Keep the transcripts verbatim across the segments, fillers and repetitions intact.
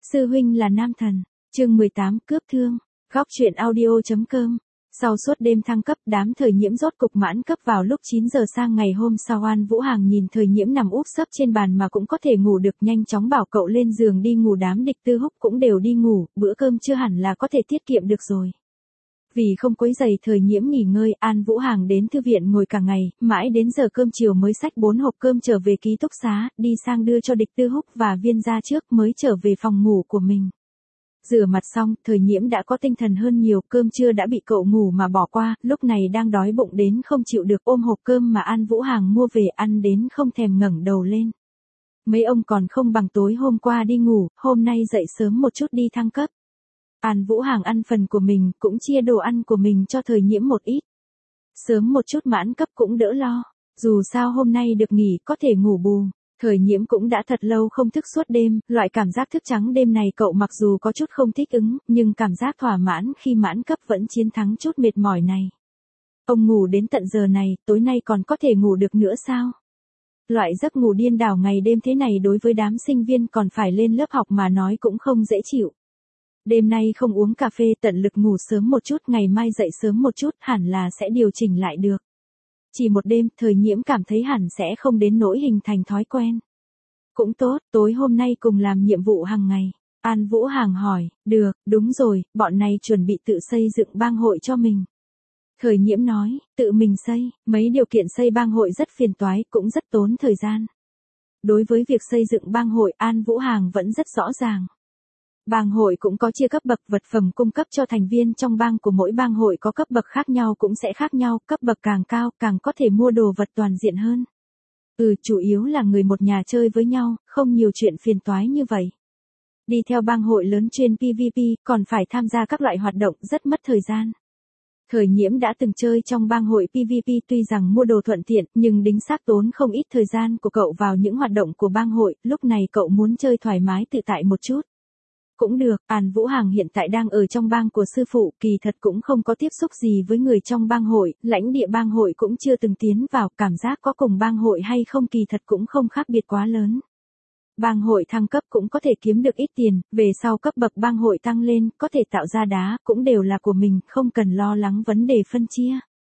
Sư huynh là nam thần. Chương mười tám, cướp thương. Góc truyện audio.com. Sau suốt đêm thăng cấp, đám Thời Nhiễm rốt cục mãn cấp vào lúc chín giờ sang ngày hôm sau. An Vũ Hàng nhìn Thời Nhiễm nằm úp sấp trên bàn mà cũng có thể ngủ được, nhanh chóng bảo cậu lên giường đi ngủ. Đám Địch Tư Húc cũng đều đi ngủ, bữa cơm chưa hẳn là có thể tiết kiệm được rồi. Vì không quấy rầy Thời Nhiễm nghỉ ngơi, An Vũ Hàng đến thư viện ngồi cả ngày, mãi đến giờ cơm chiều mới xách bốn hộp cơm trở về ký túc xá, đi sang đưa cho Địch Tư Húc và Viên Gia trước mới trở về phòng ngủ của mình. Rửa mặt xong, Thời Nhiễm đã có tinh thần hơn nhiều, cơm trưa đã bị cậu ngủ mà bỏ qua, lúc này đang đói bụng đến không chịu được, ôm hộp cơm mà An Vũ Hàng mua về ăn đến không thèm ngẩng đầu lên. Mấy ông còn không bằng tối hôm qua đi ngủ, hôm nay dậy sớm một chút đi thăng cấp. An Vũ Hàng ăn phần của mình, cũng chia đồ ăn của mình cho Thời Nhiễm một ít. Sớm một chút mãn cấp cũng đỡ lo, dù sao hôm nay được nghỉ có thể ngủ bù. Thời Nhiễm cũng đã thật lâu không thức suốt đêm, loại cảm giác thức trắng đêm này cậu mặc dù có chút không thích ứng, nhưng cảm giác thỏa mãn khi mãn cấp vẫn chiến thắng chút mệt mỏi này. Ông ngủ đến tận giờ này, tối nay còn có thể ngủ được nữa sao? Loại giấc ngủ điên đảo ngày đêm thế này đối với đám sinh viên còn phải lên lớp học mà nói cũng không dễ chịu. Đêm nay không uống cà phê, tận lực ngủ sớm một chút, ngày mai dậy sớm một chút, hẳn là sẽ điều chỉnh lại được. Chỉ một đêm, Thời Nhiễm cảm thấy hẳn sẽ không đến nỗi hình thành thói quen. Cũng tốt, tối hôm nay cùng làm nhiệm vụ hàng ngày. An Vũ Hàng hỏi, được, đúng rồi, bọn này chuẩn bị tự xây dựng bang hội cho mình. Thời Nhiễm nói, tự mình xây, mấy điều kiện xây bang hội rất phiền toái, cũng rất tốn thời gian. Đối với việc xây dựng bang hội, An Vũ Hàng vẫn rất rõ ràng. Bang hội cũng có chia cấp bậc, vật phẩm cung cấp cho thành viên trong bang của mỗi bang hội có cấp bậc khác nhau cũng sẽ khác nhau, cấp bậc càng cao càng có thể mua đồ vật toàn diện hơn. Ừ, chủ yếu là người một nhà chơi với nhau, không nhiều chuyện phiền toái như vậy. Đi theo bang hội lớn chuyên pê vê pê, còn phải tham gia các loại hoạt động rất mất thời gian. Thời Nhiễm đã từng chơi trong bang hội pê vê pê, tuy rằng mua đồ thuận tiện, nhưng đính xác tốn không ít thời gian của cậu vào những hoạt động của bang hội, lúc này cậu muốn chơi thoải mái tự tại một chút. Cũng được, An Vũ Hàng hiện tại đang ở trong bang của sư phụ, kỳ thật cũng không có tiếp xúc gì với người trong bang hội, lãnh địa bang hội cũng chưa từng tiến vào, cảm giác có cùng bang hội hay không kỳ thật cũng không khác biệt quá lớn. Bang hội thăng cấp cũng có thể kiếm được ít tiền, về sau cấp bậc bang hội tăng lên, có thể tạo ra đá, cũng đều là của mình, không cần lo lắng vấn đề phân chia.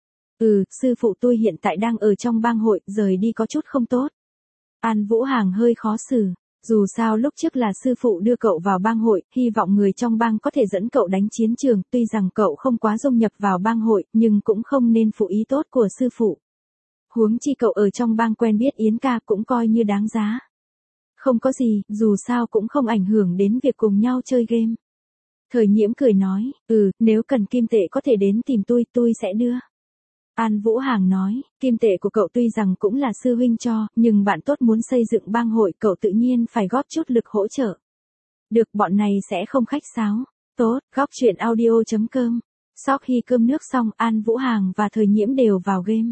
Ừ, sư phụ tôi hiện tại đang ở trong bang hội, rời đi có chút không tốt. An Vũ Hàng hơi khó xử. Dù sao lúc trước là sư phụ đưa cậu vào bang hội, hy vọng người trong bang có thể dẫn cậu đánh chiến trường, tuy rằng cậu không quá dung nhập vào bang hội, nhưng cũng không nên phụ ý tốt của sư phụ. Huống chi cậu ở trong bang quen biết Yến ca cũng coi như đáng giá. Không có gì, dù sao cũng không ảnh hưởng đến việc cùng nhau chơi game. Thời Nhiễm cười nói, ừ, nếu cần kim tệ có thể đến tìm tôi, tôi sẽ đưa. An Vũ Hàng nói, kim tệ của cậu tuy rằng cũng là sư huynh cho, nhưng bạn tốt muốn xây dựng bang hội, cậu tự nhiên phải góp chút lực hỗ trợ. Được, bọn này sẽ không khách sáo. Tốt, góc truyện audio.com. Sau khi cơm nước xong, An Vũ Hàng và Thời Nhiễm đều vào game.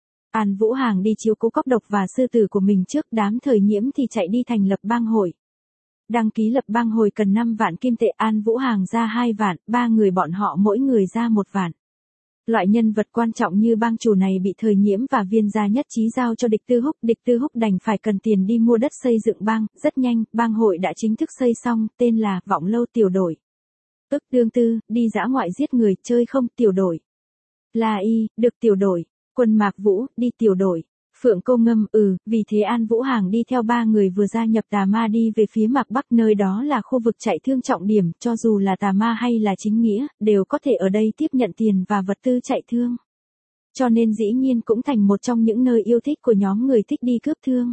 An Vũ Hàng đi chiếu cố cóc độc và sư tử của mình trước, đám Thời Nhiễm thì chạy đi thành lập bang hội. Đăng ký lập bang hội cần năm vạn kim tệ, An Vũ Hàng ra hai vạn, ba người bọn họ mỗi người ra một vạn. Loại nhân vật quan trọng như bang chủ này bị Thời Nhiễm và Viên Gia nhất trí giao cho Địch Tư Húc, Địch Tư Húc đành phải cần tiền đi mua đất xây dựng bang, rất nhanh, bang hội đã chính thức xây xong, tên là Vọng Lâu Tiểu Đội. Ức Tương Tư, đi dã ngoại giết người, chơi không, Tiểu Đội. La Y, được Tiểu Đội. Quân Mạc Vũ, đi Tiểu Đội. Phượng Cô Ngâm, ừ, vì thế An Vũ Hàng đi theo ba người vừa gia nhập Tà Ma đi về phía Mạc Bắc, nơi đó là khu vực chạy thương trọng điểm, cho dù là Tà Ma hay là chính nghĩa, đều có thể ở đây tiếp nhận tiền và vật tư chạy thương. Cho nên dĩ nhiên cũng thành một trong những nơi yêu thích của nhóm người thích đi cướp thương.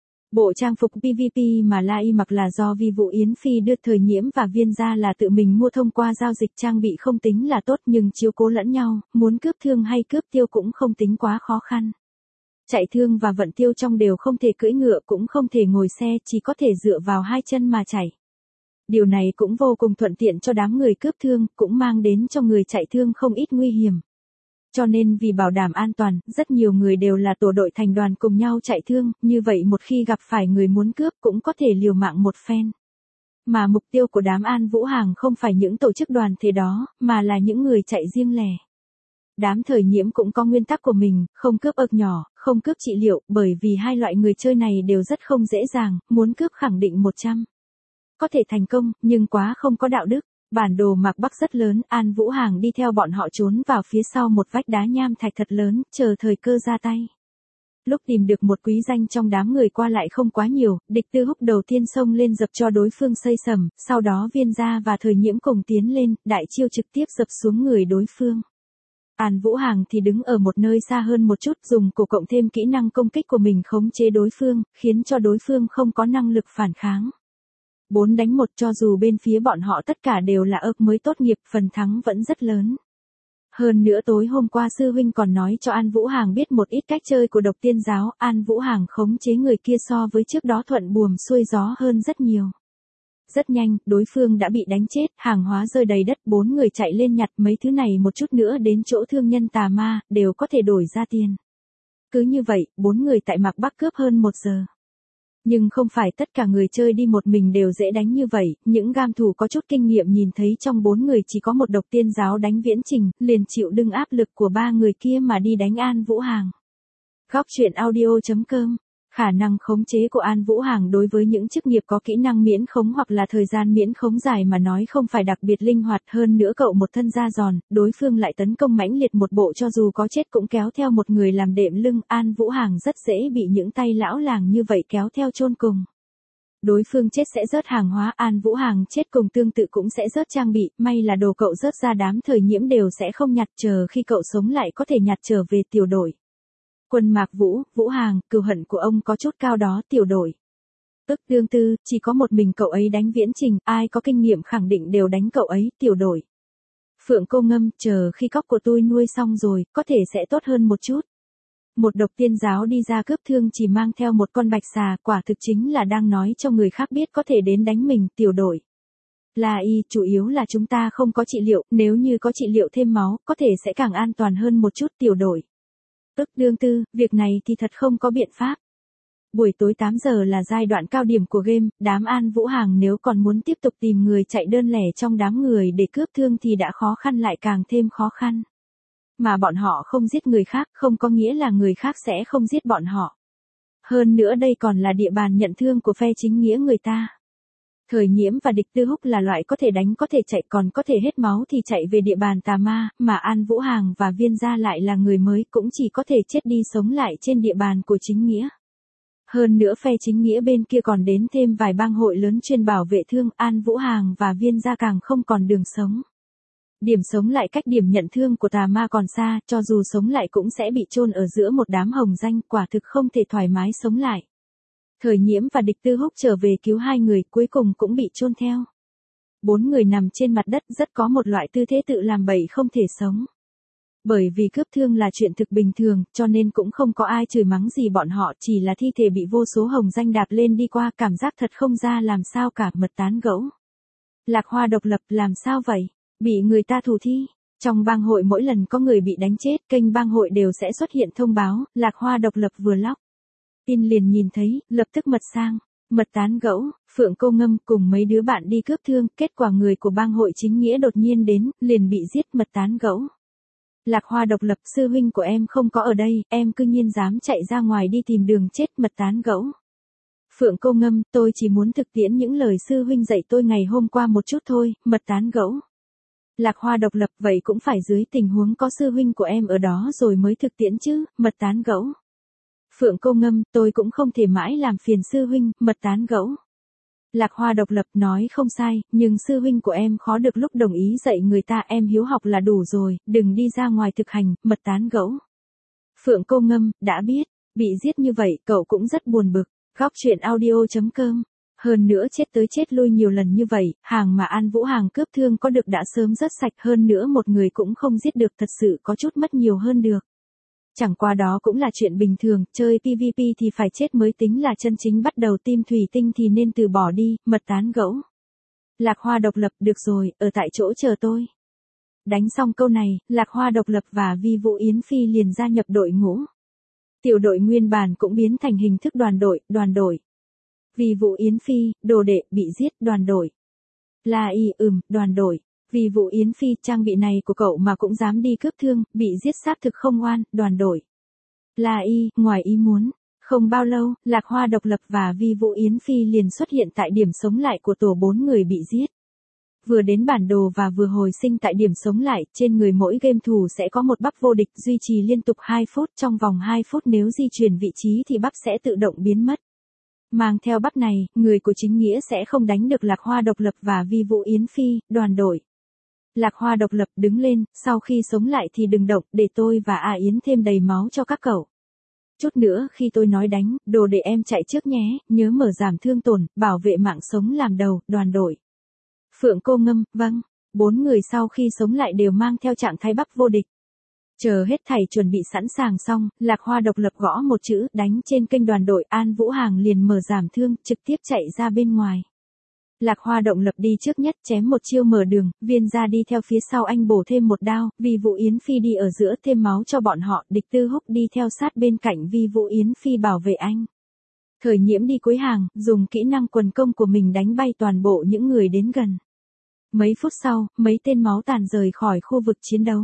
Bộ trang phục pê vê pê mà La Y mặc là do Vi Vũ Yến Phi đưa, Thời Nhiễm và Viên Gia là tự mình mua thông qua giao dịch, trang bị không tính là tốt nhưng chiếu cố lẫn nhau, muốn cướp thương hay cướp tiêu cũng không tính quá khó khăn. Chạy thương và vận tiêu trong đều không thể cưỡi ngựa, cũng không thể ngồi xe, chỉ có thể dựa vào hai chân mà chạy. Điều này cũng vô cùng thuận tiện cho đám người cướp thương, cũng mang đến cho người chạy thương không ít nguy hiểm. Cho nên vì bảo đảm an toàn, rất nhiều người đều là tổ đội thành đoàn cùng nhau chạy thương, như vậy một khi gặp phải người muốn cướp cũng có thể liều mạng một phen. Mà mục tiêu của đám An Vũ Hàng không phải những tổ chức đoàn thể đó, mà là những người chạy riêng lẻ. Đám Thời Nhiễm cũng có nguyên tắc của mình, không cướp ực nhỏ, không cướp trị liệu, bởi vì hai loại người chơi này đều rất không dễ dàng, muốn cướp khẳng định một trăm. có thể thành công, nhưng quá không có đạo đức. Bản đồ mạc Bắc rất lớn, An Vũ Hàng đi theo bọn họ trốn vào phía sau một vách đá nham thạch thật lớn, chờ thời cơ ra tay. Lúc tìm được một quý danh trong đám người qua lại không quá nhiều, địch tư húc đầu tiên xông lên dập cho đối phương xây sầm, sau đó Viên Gia và Thời Nhiễm cùng tiến lên, đại chiêu trực tiếp dập xuống người đối phương. An Vũ Hàng thì đứng ở một nơi xa hơn một chút, dùng cổ cộng thêm kỹ năng công kích của mình khống chế đối phương, khiến cho đối phương không có năng lực phản kháng. Bốn đánh một, cho dù bên phía bọn họ tất cả đều là ớt mới tốt nghiệp, phần thắng vẫn rất lớn. Hơn nữa tối hôm qua sư huynh còn nói cho An Vũ Hàng biết một ít cách chơi của độc tiên giáo, An Vũ Hàng khống chế người kia so với trước đó thuận buồm xuôi gió hơn rất nhiều. Rất nhanh, đối phương đã bị đánh chết, hàng hóa rơi đầy đất, bốn người chạy lên nhặt mấy thứ này một chút nữa đến chỗ thương nhân tà ma, đều có thể đổi ra tiền. Cứ như vậy, bốn người tại Mạc Bắc cướp hơn một giờ. Nhưng không phải tất cả người chơi đi một mình đều dễ đánh như vậy, những gam thủ có chút kinh nghiệm nhìn thấy trong bốn người chỉ có một độc tiên giáo đánh Viễn Trình, liền chịu đựng áp lực của ba người kia mà đi đánh An Vũ Hàng. Góc truyện audio chấm com. Khả năng khống chế của An Vũ Hàng đối với những chức nghiệp có kỹ năng miễn khống hoặc là thời gian miễn khống dài mà nói không phải đặc biệt linh hoạt, hơn nữa cậu một thân da giòn, đối phương lại tấn công mãnh liệt một bộ cho dù có chết cũng kéo theo một người làm đệm lưng, An Vũ Hàng rất dễ bị những tay lão làng như vậy kéo theo chôn cùng. Đối phương chết sẽ rớt hàng hóa, An Vũ Hàng chết cùng tương tự cũng sẽ rớt trang bị, may là đồ cậu rớt ra đám Thời Nhiễm đều sẽ không nhặt, chờ khi cậu sống lại có thể nhặt trở về tiểu đội. Quân Mạc Vũ, Vũ Hàng, cừu hận của ông có chút cao đó, tiểu đội. Ức Tương Tư, chỉ có một mình cậu ấy đánh Viễn Trình, ai có kinh nghiệm khẳng định đều đánh cậu ấy, tiểu đội. Phượng Cô Ngâm, chờ khi cóc của tôi nuôi xong rồi, có thể sẽ tốt hơn một chút. Một độc tiên giáo đi ra cướp thương chỉ mang theo một con bạch xà, quả thực chính là đang nói cho người khác biết có thể đến đánh mình, tiểu đội. Là y, chủ yếu là chúng ta không có trị liệu, nếu như có trị liệu thêm máu, có thể sẽ càng an toàn hơn một chút, tiểu đội. Ức Tương Tư, việc này thì thật không có biện pháp. Buổi tối tám giờ là giai đoạn cao điểm của game, đám An Vũ Hàng nếu còn muốn tiếp tục tìm người chạy đơn lẻ trong đám người để cướp thương thì đã khó khăn lại càng thêm khó khăn. Mà bọn họ không giết người khác không có nghĩa là người khác sẽ không giết bọn họ. Hơn nữa đây còn là địa bàn nhận thương của phe chính nghĩa người ta. Thời Nhiễm và địch tư húc là loại có thể đánh có thể chạy còn có thể hết máu thì chạy về địa bàn tà ma, mà An Vũ Hàng và Viên Gia lại là người mới cũng chỉ có thể chết đi sống lại trên địa bàn của chính nghĩa. Hơn nữa phe chính nghĩa bên kia còn đến thêm vài bang hội lớn chuyên bảo vệ thương, An Vũ Hàng và Viên Gia càng không còn đường sống. Điểm sống lại cách điểm nhận thương của tà ma còn xa, cho dù sống lại cũng sẽ bị chôn ở giữa một đám hồng danh, quả thực không thể thoải mái sống lại. Thời Nhiễm và địch tư húc trở về cứu hai người, cuối cùng cũng bị chôn theo. Bốn người nằm trên mặt đất rất có một loại tư thế tự làm bậy không thể sống. Bởi vì cướp thương là chuyện thực bình thường, cho nên cũng không có ai chửi mắng gì bọn họ, chỉ là thi thể bị vô số hồng danh đạp lên đi qua, cảm giác thật không ra làm sao cả, mật tán gẫu. Lạc Hoa độc lập làm sao vậy? Bị người ta thủ thi. Trong bang hội mỗi lần có người bị đánh chết, kênh bang hội đều sẽ xuất hiện thông báo, Lạc Hoa độc lập vừa lóc. Tin liền nhìn thấy, lập tức mật sang, mật tán gẫu, Phượng Cô Ngâm cùng mấy đứa bạn đi cướp thương, kết quả người của bang hội chính nghĩa đột nhiên đến, liền bị giết, mật tán gẫu. Lạc Hoa độc lập, sư huynh của em không có ở đây, em cư nhiên dám chạy ra ngoài đi tìm đường chết, mật tán gẫu. Phượng Cô Ngâm, tôi chỉ muốn thực tiễn những lời sư huynh dạy tôi ngày hôm qua một chút thôi, mật tán gẫu. Lạc Hoa độc lập, vậy cũng phải dưới tình huống có sư huynh của em ở đó rồi mới thực tiễn chứ, mật tán gẫu. Phượng Cô Ngâm, tôi cũng không thể mãi làm phiền sư huynh, mật tán gẫu. Lạc Hoa độc lập, nói không sai, nhưng sư huynh của em khó được lúc đồng ý dạy người ta, em hiếu học là đủ rồi, đừng đi ra ngoài thực hành, mật tán gẫu. Phượng Cô Ngâm, đã biết, bị giết như vậy, cậu cũng rất buồn bực. Góc truyện audio chấm com. Hơn nữa chết tới chết lui nhiều lần như vậy, hàng mà An Vũ Hàng cướp thương có được đã sớm rất sạch, hơn nữa một người cũng không giết được, thật sự có chút mất nhiều hơn được. Chẳng qua đó cũng là chuyện bình thường, chơi pê vê pê thì phải chết mới tính là chân chính bắt đầu, tim thủy tinh thì nên từ bỏ đi, mật tán gẫu. Lạc Hoa độc lập, được rồi, ở tại chỗ chờ tôi. Đánh xong câu này, Lạc Hoa độc lập và Vi Vũ Yến Phi liền gia nhập đội ngũ. Tiểu đội nguyên bản cũng biến thành hình thức đoàn đội, đoàn đội. Vi Vũ Yến Phi, đồ đệ, bị giết, đoàn đội. La Y, ừm, đoàn đội. Vi Vũ Yến Phi, trang bị này của cậu mà cũng dám đi cướp thương, bị giết xác thực không oan, đoàn đội. La Y, ngoài ý muốn. Không bao lâu, Lạc Hoa độc lập và Vi Vũ Yến Phi liền xuất hiện tại điểm sống lại của tổ bốn người bị giết. Vừa đến bản đồ và vừa hồi sinh tại điểm sống lại, trên người mỗi game thủ sẽ có một bắp vô địch duy trì liên tục hai phút, trong vòng hai phút nếu di chuyển vị trí thì bắp sẽ tự động biến mất. Mang theo bắp này, người của chính nghĩa sẽ không đánh được Lạc Hoa độc lập và Vi Vũ Yến Phi, đoàn đội. Lạc Hoa độc lập đứng lên, sau khi sống lại thì đừng động, để tôi và A Yến thêm đầy máu cho các cậu. Chút nữa khi tôi nói đánh, đồ để em chạy trước nhé, nhớ mở giảm thương tổn, bảo vệ mạng sống làm đầu, đoàn đội. Phượng Cô Ngâm, vâng. Bốn người sau khi sống lại đều mang theo trạng thái bắp vô địch. Chờ hết thảy chuẩn bị sẵn sàng xong, Lạc Hoa độc lập gõ một chữ đánh trên kênh đoàn đội, An Vũ Hàng liền mở giảm thương, trực tiếp chạy ra bên ngoài. Lạc Hoa độc lập đi trước nhất chém một chiêu mở đường, Viên Gia đi theo phía sau anh bổ thêm một đao, Vi Vũ Yến Phi đi ở giữa thêm máu cho bọn họ, Địch Tư Húc đi theo sát bên cạnh Vi Vũ Yến Phi bảo vệ anh. Thời Nhiễm đi cuối hàng, dùng kỹ năng quần công của mình đánh bay toàn bộ những người đến gần. Mấy phút sau, mấy tên máu tàn rời khỏi khu vực chiến đấu.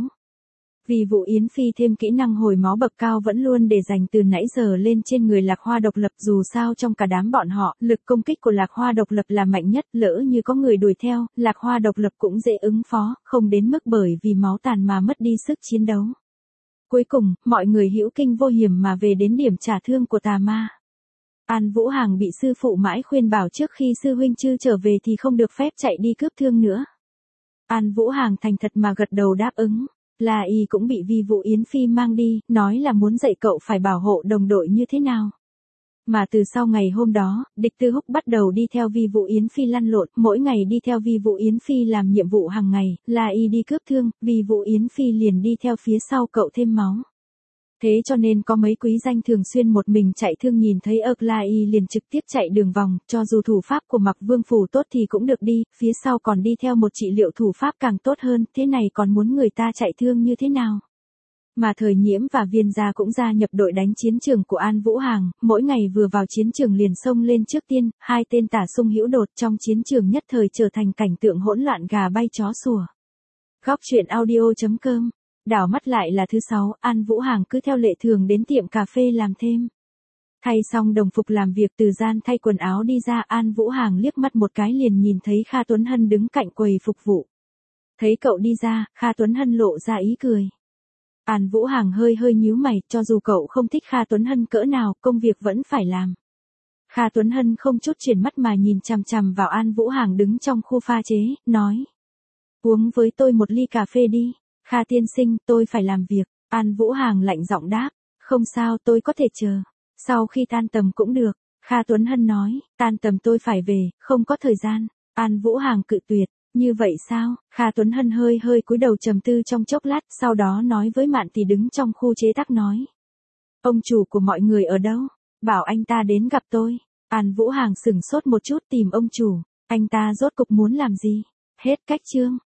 Vì Vũ Yến Phi thêm kỹ năng hồi máu bậc cao vẫn luôn để dành từ nãy giờ lên trên người Lạc Hoa độc lập, dù sao trong cả đám bọn họ, lực công kích của Lạc Hoa độc lập là mạnh nhất, lỡ như có người đuổi theo, Lạc Hoa độc lập cũng dễ ứng phó, không đến mức bởi vì máu tàn mà mất đi sức chiến đấu. Cuối cùng, mọi người hữu kinh vô hiểm mà về đến điểm trả thương của tà ma. An Vũ Hàng bị sư phụ mãi khuyên bảo trước khi sư huynh Chư trở về thì không được phép chạy đi cướp thương nữa. An Vũ Hàng thành thật mà gật đầu đáp ứng. La Y cũng bị Vi Vũ Yến Phi mang đi, nói là muốn dạy cậu phải bảo hộ đồng đội như thế nào. Mà từ sau ngày hôm đó, Địch Tư Húc bắt đầu đi theo Vi Vũ Yến Phi lăn lộn, mỗi ngày đi theo Vi Vũ Yến Phi làm nhiệm vụ hàng ngày, La Y đi cướp thương, Vi Vũ Yến Phi liền đi theo phía sau cậu thêm máu. Thế cho nên có mấy quý danh thường xuyên một mình chạy thương nhìn thấy ợc La Y liền trực tiếp chạy đường vòng, cho dù thủ pháp của Mặc Vương Phủ tốt thì cũng được đi, phía sau còn đi theo một trị liệu thủ pháp càng tốt hơn, thế này còn muốn người ta chạy thương như thế nào. Mà Thời Nhiễm và Viên Gia cũng gia nhập đội đánh chiến trường của An Vũ Hàng, mỗi ngày vừa vào chiến trường liền xông lên trước tiên, hai tên tả xung hữu đột trong chiến trường nhất thời trở thành cảnh tượng hỗn loạn gà bay chó sủa. Góc truyện audio chấm com. Đảo mắt lại là thứ sáu, An Vũ Hàng cứ theo lệ thường đến tiệm cà phê làm thêm. Thay xong đồng phục làm việc từ gian thay quần áo đi ra, An Vũ Hàng liếc mắt một cái liền nhìn thấy Kha Tuấn Hân đứng cạnh quầy phục vụ. Thấy cậu đi ra, Kha Tuấn Hân lộ ra ý cười. An Vũ Hàng hơi hơi nhíu mày, cho dù cậu không thích Kha Tuấn Hân cỡ nào, công việc vẫn phải làm. Kha Tuấn Hân không chút chuyển mắt mà nhìn chằm chằm vào An Vũ Hàng đứng trong khu pha chế, nói. Uống với tôi một ly cà phê đi. Kha tiên sinh, tôi phải làm việc. An Vũ Hàng lạnh giọng đáp. Không sao, tôi có thể chờ. Sau khi tan tầm cũng được. Kha Tuấn Hân nói, tan tầm tôi phải về, không có thời gian. An Vũ Hàng cự tuyệt. Như vậy sao? Kha Tuấn Hân hơi hơi cúi đầu trầm tư trong chốc lát, sau đó nói với Mạn Tỷ đứng trong khu chế tác nói. Ông chủ của mọi người ở đâu? Bảo anh ta đến gặp tôi. An Vũ Hàng sửng sốt một chút tìm ông chủ. Anh ta rốt cục muốn làm gì? Hết cách chương.